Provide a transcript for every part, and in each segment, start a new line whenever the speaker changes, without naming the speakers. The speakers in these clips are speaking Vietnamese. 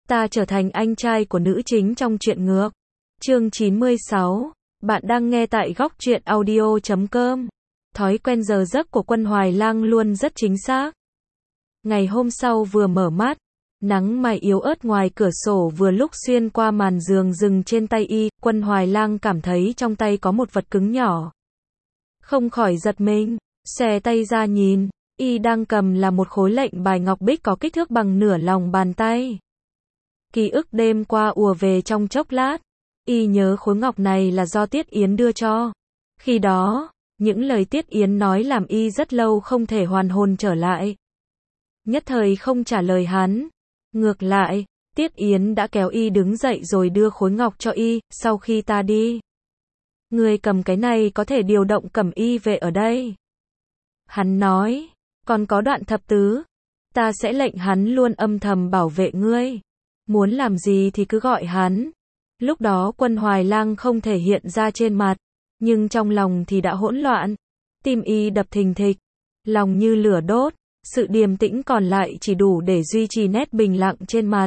Ta trở thành anh trai của nữ chính trong truyện ngược. Chương 96. Bạn đang nghe tại góc truyện audio.com. Thói quen giờ giấc của Quân Hoài Lang luôn rất chính xác. Ngày hôm sau vừa mở mắt, nắng mai yếu ớt ngoài cửa sổ vừa lúc xuyên qua màn giường dừng trên tay y, Quân Hoài Lang cảm thấy trong tay có một vật cứng nhỏ. Không khỏi giật mình, xòe tay ra nhìn, y đang cầm là một khối lệnh bài ngọc bích có kích thước bằng nửa lòng bàn tay. Ký ức đêm qua ùa về trong chốc lát, y nhớ khối ngọc này là do Tiết Yến đưa cho. Khi đó, những lời Tiết Yến nói làm y rất lâu không thể hoàn hồn trở lại. Nhất thời không trả lời hắn. Ngược lại, Tiết Yến đã kéo y đứng dậy rồi đưa khối ngọc cho y, sau khi ta đi. Người cầm cái này có thể điều động cẩm y về ở đây. Hắn nói, còn có đoạn thập tứ, ta sẽ lệnh hắn luôn âm thầm bảo vệ ngươi. Muốn làm gì thì cứ gọi hắn. Lúc đó Quân Hoài Lang không thể hiện ra trên mặt, nhưng trong lòng thì đã hỗn loạn. Tim y đập thình thịch, lòng như lửa đốt, sự điềm tĩnh còn lại chỉ đủ để duy trì nét bình lặng trên mặt.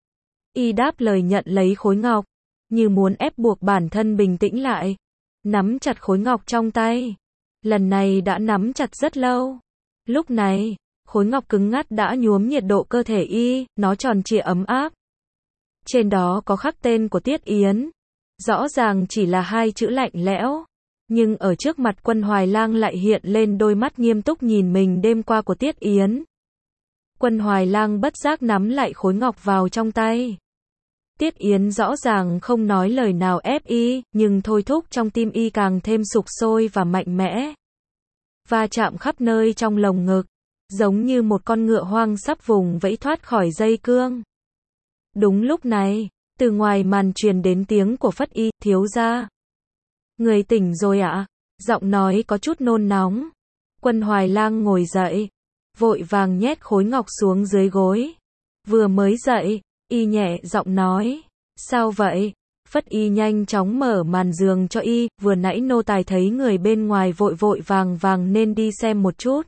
Y đáp lời nhận lấy khối ngọc, như muốn ép buộc bản thân bình tĩnh lại. Nắm chặt khối ngọc trong tay. Lần này đã nắm chặt rất lâu. Lúc này, khối ngọc cứng ngắt đã nhuốm nhiệt độ cơ thể y, nó tròn trịa ấm áp. Trên đó có khắc tên của Tiết Yến. Rõ ràng chỉ là hai chữ lạnh lẽo, nhưng ở trước mặt Quân Hoài Lang lại hiện lên đôi mắt nghiêm túc nhìn mình đêm qua của Tiết Yến. Quân Hoài Lang bất giác nắm lại khối ngọc vào trong tay. Tiết Yến rõ ràng không nói lời nào ép y, nhưng thôi thúc trong tim y càng thêm sục sôi và mạnh mẽ. Va chạm khắp nơi trong lồng ngực, giống như một con ngựa hoang sắp vùng vẫy thoát khỏi dây cương. Đúng lúc này, từ ngoài màn truyền đến tiếng của Phất Y, thiếu gia. Người tỉnh rồi ạ? Giọng nói có chút nôn nóng. Quân Hoài Lang ngồi dậy, vội vàng nhét khối ngọc xuống dưới gối. Vừa mới dậy, y nhẹ giọng nói, sao vậy? Phất Y nhanh chóng mở màn giường cho y, vừa nãy nô tài thấy người bên ngoài vội vội vàng vàng nên đi xem một chút.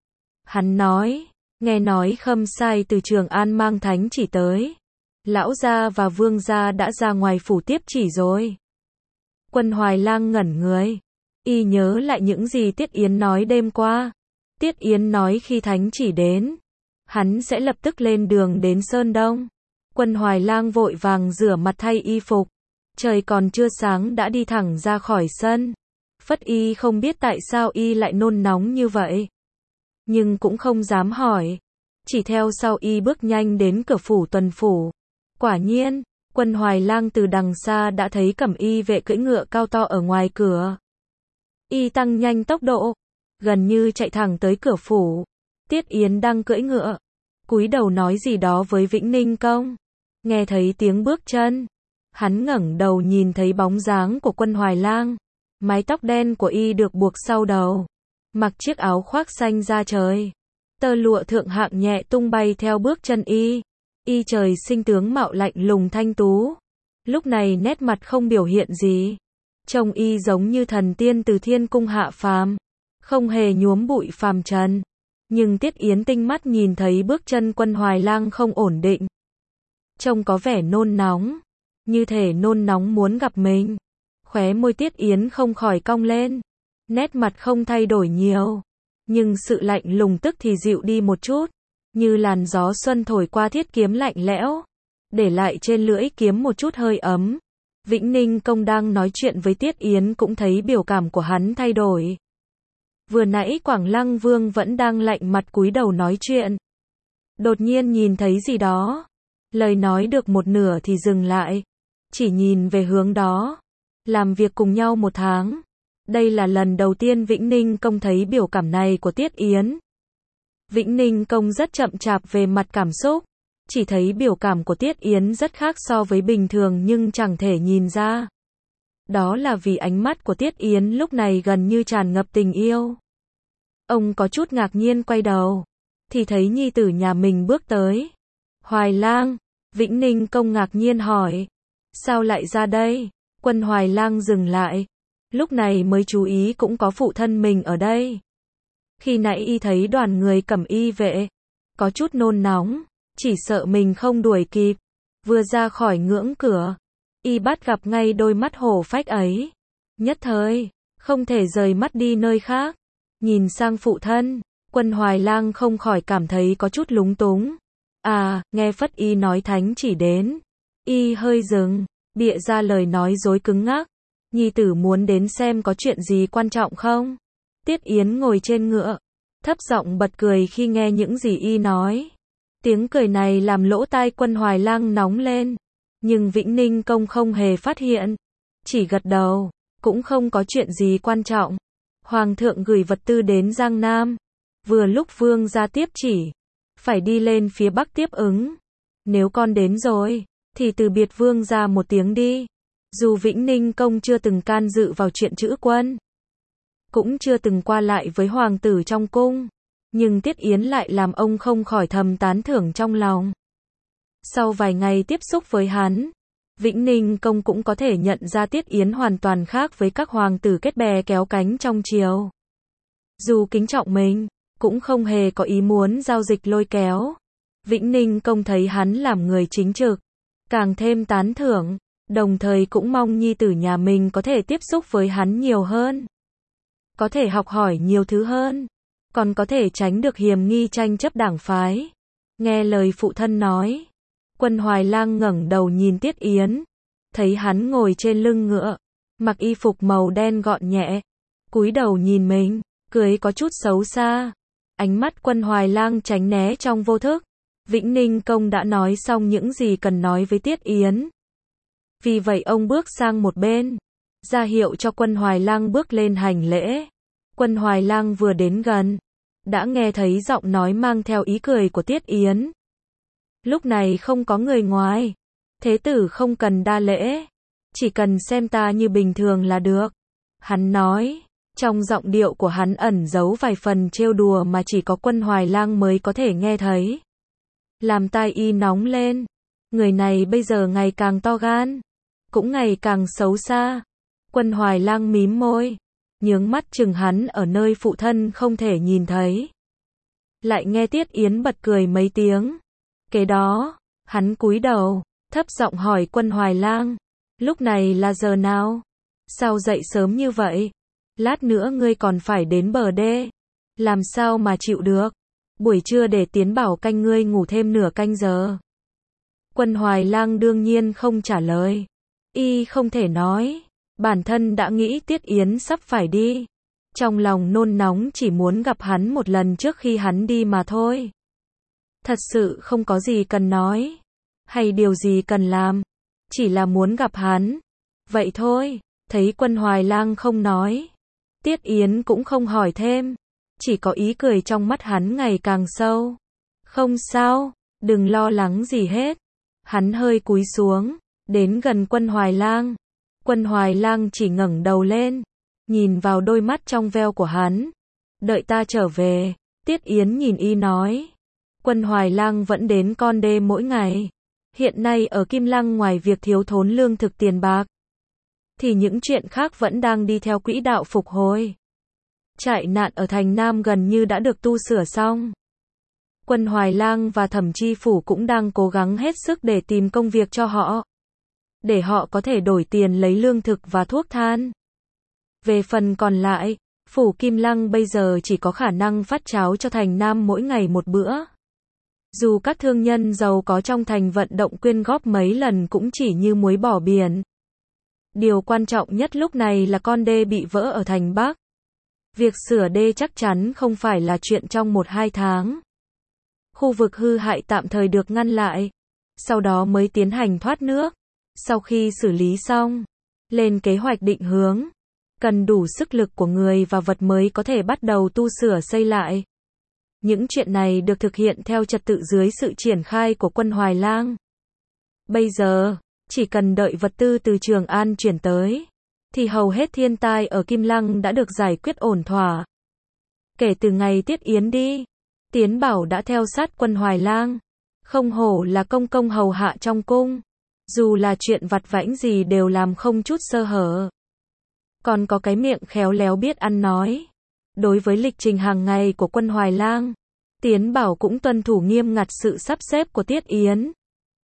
Hắn nói, nghe nói Khâm Sai từ Trường An mang thánh chỉ tới. Lão gia và vương gia đã ra ngoài phủ tiếp chỉ rồi. Quân Hoài Lang ngẩn người. Y nhớ lại những gì Tiết Yến nói đêm qua. Tiết Yến nói khi thánh chỉ đến, hắn sẽ lập tức lên đường đến Sơn Đông. Quân Hoài Lang vội vàng rửa mặt thay y phục. Trời còn chưa sáng đã đi thẳng ra khỏi sân. Phất Y không biết tại sao y lại nôn nóng như vậy, nhưng cũng không dám hỏi. Chỉ theo sau y bước nhanh đến cửa phủ tuần phủ. Quả nhiên, Quân Hoài Lang từ đằng xa đã thấy cẩm y vệ cưỡi ngựa cao to ở ngoài cửa. Y tăng nhanh tốc độ, gần như chạy thẳng tới cửa phủ. Tiết Yến đang cưỡi ngựa, cúi đầu nói gì đó với Vĩnh Ninh Công. Nghe thấy tiếng bước chân, hắn ngẩng đầu nhìn thấy bóng dáng của Quân Hoài Lang. Mái tóc đen của y được buộc sau đầu, mặc chiếc áo khoác xanh da trời. Tơ lụa thượng hạng nhẹ tung bay theo bước chân y. Y trời sinh tướng mạo lạnh lùng thanh tú. Lúc này nét mặt không biểu hiện gì. Trông y giống như thần tiên từ thiên cung hạ phàm, không hề nhuốm bụi phàm trần. Nhưng Tiết Yến tinh mắt nhìn thấy bước chân Quân Hoài Lang không ổn định. Trông có vẻ nôn nóng, như thể nôn nóng muốn gặp mình. Khóe môi Tiết Yến không khỏi cong lên. Nét mặt không thay đổi nhiều, nhưng sự lạnh lùng tức thì dịu đi một chút. Như làn gió xuân thổi qua thiết kiếm lạnh lẽo, để lại trên lưỡi kiếm một chút hơi ấm. Vĩnh Ninh Công đang nói chuyện với Tiết Yến cũng thấy biểu cảm của hắn thay đổi. Vừa nãy Quảng Lăng Vương vẫn đang lạnh mặt cúi đầu nói chuyện. Đột nhiên nhìn thấy gì đó. Lời nói được một nửa thì dừng lại. Chỉ nhìn về hướng đó. Làm việc cùng nhau một tháng. Đây là lần đầu tiên Vĩnh Ninh Công thấy biểu cảm này của Tiết Yến. Vĩnh Ninh Công rất chậm chạp về mặt cảm xúc, chỉ thấy biểu cảm của Tiết Yến rất khác so với bình thường nhưng chẳng thể nhìn ra. Đó là vì ánh mắt của Tiết Yến lúc này gần như tràn ngập tình yêu. Ông có chút ngạc nhiên quay đầu, thì thấy nhi tử nhà mình bước tới. Hoài Lang, Vĩnh Ninh Công ngạc nhiên hỏi, sao lại ra đây? Quân Hoài Lang dừng lại, lúc này mới chú ý cũng có phụ thân mình ở đây. Khi nãy y thấy đoàn người cẩm y vệ, có chút nôn nóng, chỉ sợ mình không đuổi kịp. Vừa ra khỏi ngưỡng cửa, y bắt gặp ngay đôi mắt hổ phách ấy. Nhất thời, không thể rời mắt đi nơi khác. Nhìn sang phụ thân, Quân Hoài Lang không khỏi cảm thấy có chút lúng túng. À, nghe Phất y nói thánh chỉ đến. Y hơi dừng, bịa ra lời nói dối cứng ngắc. Nhi tử muốn đến xem có chuyện gì quan trọng không? Tiết Yến ngồi trên ngựa, thấp giọng bật cười khi nghe những gì y nói. Tiếng cười này làm lỗ tai Quân Hoài Lang nóng lên. Nhưng Vĩnh Ninh Công không hề phát hiện. Chỉ gật đầu, cũng không có chuyện gì quan trọng. Hoàng thượng gửi vật tư đến Giang Nam. Vừa lúc vương gia tiếp chỉ, phải đi lên phía Bắc tiếp ứng. Nếu con đến rồi, thì từ biệt vương gia một tiếng đi. Dù Vĩnh Ninh Công chưa từng can dự vào chuyện trữ quân, cũng chưa từng qua lại với hoàng tử trong cung, nhưng Tiết Yến lại làm ông không khỏi thầm tán thưởng trong lòng. Sau vài ngày tiếp xúc với hắn, Vĩnh Ninh Công cũng có thể nhận ra Tiết Yến hoàn toàn khác với các hoàng tử kết bè kéo cánh trong triều. Dù kính trọng mình, cũng không hề có ý muốn giao dịch lôi kéo. Vĩnh Ninh Công thấy hắn làm người chính trực, càng thêm tán thưởng, đồng thời cũng mong nhi tử nhà mình có thể tiếp xúc với hắn nhiều hơn. Có thể học hỏi nhiều thứ hơn, còn có thể tránh được hiềm nghi tranh chấp đảng phái. Nghe lời phụ thân nói, Quân Hoài Lang ngẩng đầu nhìn Tiết Yến, thấy hắn ngồi trên lưng ngựa, mặc y phục màu đen gọn nhẹ, cúi đầu nhìn mình, cười có chút xấu xa. Ánh mắt Quân Hoài Lang tránh né trong vô thức. Vĩnh Ninh Công đã nói xong những gì cần nói với Tiết Yến. Vì vậy ông bước sang một bên, ra hiệu cho Quân Hoài Lang bước lên hành lễ. Quân Hoài Lang vừa đến gần, đã nghe thấy giọng nói mang theo ý cười của Tiết Yến. Lúc này không có người ngoài, thế tử không cần đa lễ, chỉ cần xem ta như bình thường là được. Hắn nói, trong giọng điệu của hắn ẩn giấu vài phần trêu đùa mà chỉ có Quân Hoài Lang mới có thể nghe thấy. Làm tai y nóng lên, người này bây giờ ngày càng to gan, cũng ngày càng xấu xa. Quân Hoài Lang mím môi, nhướng mắt chừng hắn ở nơi phụ thân không thể nhìn thấy. Lại nghe Tiết Yến bật cười mấy tiếng. Kế đó, hắn cúi đầu, thấp giọng hỏi Quân Hoài Lang, lúc này là giờ nào? Sao dậy sớm như vậy? Lát nữa ngươi còn phải đến bờ đê. Làm sao mà chịu được? Buổi trưa để Tiến bảo canh ngươi ngủ thêm nửa canh giờ. Quân Hoài Lang đương nhiên không trả lời. Y không thể nói. Bản thân đã nghĩ Tiết Yến sắp phải đi. Trong lòng nôn nóng chỉ muốn gặp hắn một lần trước khi hắn đi mà thôi. Thật sự không có gì cần nói. Hay điều gì cần làm. Chỉ là muốn gặp hắn. Vậy thôi. Thấy Quân Hoài Lang không nói, Tiết Yến cũng không hỏi thêm. Chỉ có ý cười trong mắt hắn ngày càng sâu. Không sao, đừng lo lắng gì hết. Hắn hơi cúi xuống, đến gần Quân Hoài Lang. Quân Hoài Lang chỉ ngẩng đầu lên, nhìn vào đôi mắt trong veo của hắn. Đợi ta trở về. Tiết Yến nhìn y nói. Quân Hoài Lang vẫn đến Con Đê mỗi ngày. Hiện nay ở Kim Lăng ngoài việc thiếu thốn lương thực tiền bạc, thì những chuyện khác vẫn đang đi theo quỹ đạo phục hồi. Trại nạn ở thành Nam gần như đã được tu sửa xong. Quân Hoài Lang và Thẩm Chi Phủ cũng đang cố gắng hết sức để tìm công việc cho họ, để họ có thể đổi tiền lấy lương thực và thuốc thang. Về phần còn lại, Phủ Kim Lăng bây giờ chỉ có khả năng phát cháo cho thành Nam mỗi ngày một bữa. Dù các thương nhân giàu có trong thành vận động quyên góp mấy lần cũng chỉ như muối bỏ biển. Điều quan trọng nhất lúc này là con đê bị vỡ ở thành Bắc. Việc sửa đê chắc chắn không phải là chuyện trong 1-2 tháng. Khu vực hư hại tạm thời được ngăn lại, sau đó mới tiến hành thoát nước. Sau khi xử lý xong, lên kế hoạch định hướng, cần đủ sức lực của người và vật mới có thể bắt đầu tu sửa xây lại. Những chuyện này được thực hiện theo trật tự dưới sự triển khai của Quân Hoài Lang. Bây giờ, chỉ cần đợi vật tư từ Trường An chuyển tới, thì hầu hết thiên tai ở Kim Lăng đã được giải quyết ổn thỏa. Kể từ ngày Tiết Yến đi, Tiến Bảo đã theo sát Quân Hoài Lang. Không hổ là công công hầu hạ trong cung. Dù là chuyện vặt vãnh gì đều làm không chút sơ hở. Còn có cái miệng khéo léo biết ăn nói. Đối với lịch trình hàng ngày của Quân Hoài Lang, Tiến Bảo cũng tuân thủ nghiêm ngặt sự sắp xếp của Tiết Yến.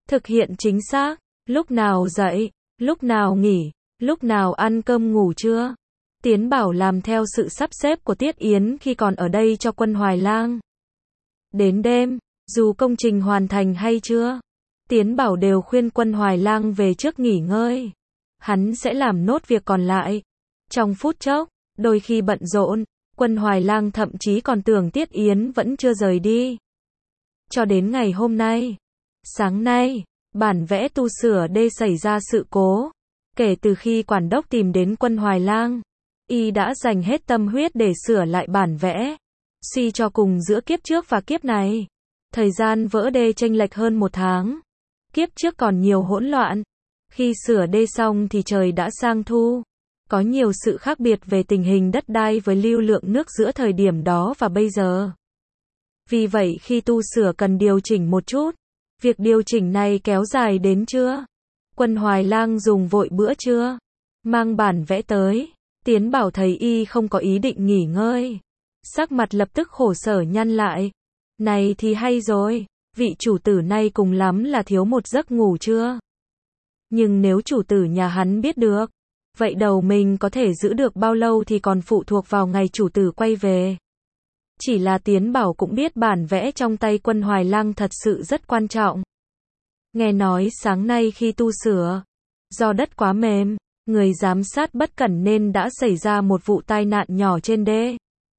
Thực hiện chính xác, lúc nào dậy, lúc nào nghỉ, lúc nào ăn cơm ngủ trưa. Tiến Bảo làm theo sự sắp xếp của Tiết Yến khi còn ở đây cho quân Hoài Lang. Đến đêm, dù công trình hoàn thành hay chưa, Tiến Bảo đều khuyên quân Hoài Lang về trước nghỉ ngơi. Hắn sẽ làm nốt việc còn lại. Trong phút chốc, đôi khi bận rộn, quân Hoài Lang thậm chí còn tưởng Tiết Yến vẫn chưa rời đi. Cho đến ngày hôm nay, sáng nay, bản vẽ tu sửa đê xảy ra sự cố. Kể từ khi quản đốc tìm đến quân Hoài Lang, y đã dành hết tâm huyết để sửa lại bản vẽ. Suy cho cùng giữa kiếp trước và kiếp này, thời gian vỡ đê chênh lệch hơn 1 tháng. Kiếp trước còn nhiều hỗn loạn. Khi sửa đê xong thì trời đã sang thu. Có nhiều sự khác biệt về tình hình đất đai với lưu lượng nước giữa thời điểm đó và bây giờ. Vì vậy khi tu sửa cần điều chỉnh một chút. Việc điều chỉnh này kéo dài đến trưa. Quân Hoài Lang dùng vội bữa trưa, mang bản vẽ tới. Tiến Bảo thấy y không có ý định nghỉ ngơi. Sắc mặt lập tức khổ sở nhăn lại. Này thì hay rồi, vị chủ tử này cùng lắm là thiếu một giấc ngủ trưa. Nhưng nếu chủ tử nhà hắn biết được, vậy đầu mình có thể giữ được bao lâu thì còn phụ thuộc vào ngày chủ tử quay về. Chỉ là Tiến Bảo cũng biết bản vẽ trong tay quân Hoài Lang thật sự rất quan trọng. Nghe nói sáng nay khi tu sửa, do đất quá mềm, người giám sát bất cẩn nên đã xảy ra một vụ tai nạn nhỏ trên đê.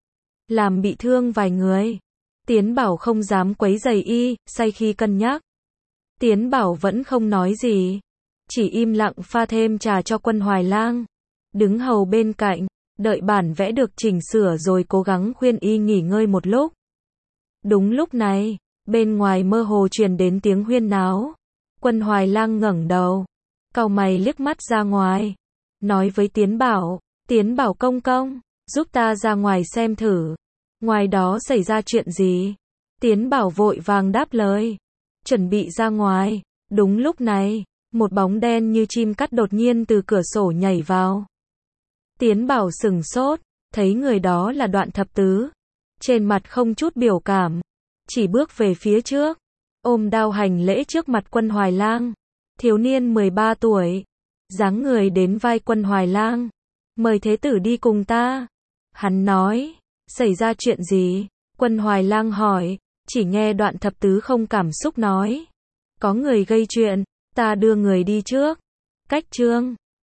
Làm bị thương vài người. Tiến Bảo không dám quấy rầy y, say khi cân nhắc. Tiến Bảo vẫn không nói gì. Chỉ im lặng pha thêm trà cho quân Hoài Lang. Đứng hầu bên cạnh, đợi bản vẽ được chỉnh sửa rồi cố gắng khuyên y nghỉ ngơi một lúc. Đúng lúc này, bên ngoài mơ hồ truyền đến tiếng huyên náo. Quân Hoài Lang ngẩng đầu, cau mày liếc mắt ra ngoài. Nói với Tiến Bảo công công, giúp ta ra ngoài xem thử. Ngoài đó xảy ra chuyện gì? Tiến Bảo vội vàng đáp lời. Chuẩn bị ra ngoài. Đúng lúc này, một bóng đen như chim cắt đột nhiên từ cửa sổ nhảy vào. Tiến Bảo sửng sốt, thấy người đó là Đoạn Thập Tứ. Trên mặt không chút biểu cảm, chỉ bước về phía trước, ôm đao hành lễ trước mặt quân Hoài Lang. Thiếu niên 13 tuổi, dáng người đến vai quân Hoài Lang. Mời thế tử đi cùng ta. Hắn nói, xảy ra chuyện gì? Quân Hoài Lang hỏi, chỉ nghe Đoạn Thập Tứ không cảm xúc nói. Có người gây chuyện, ta đưa người đi trước. Cách chương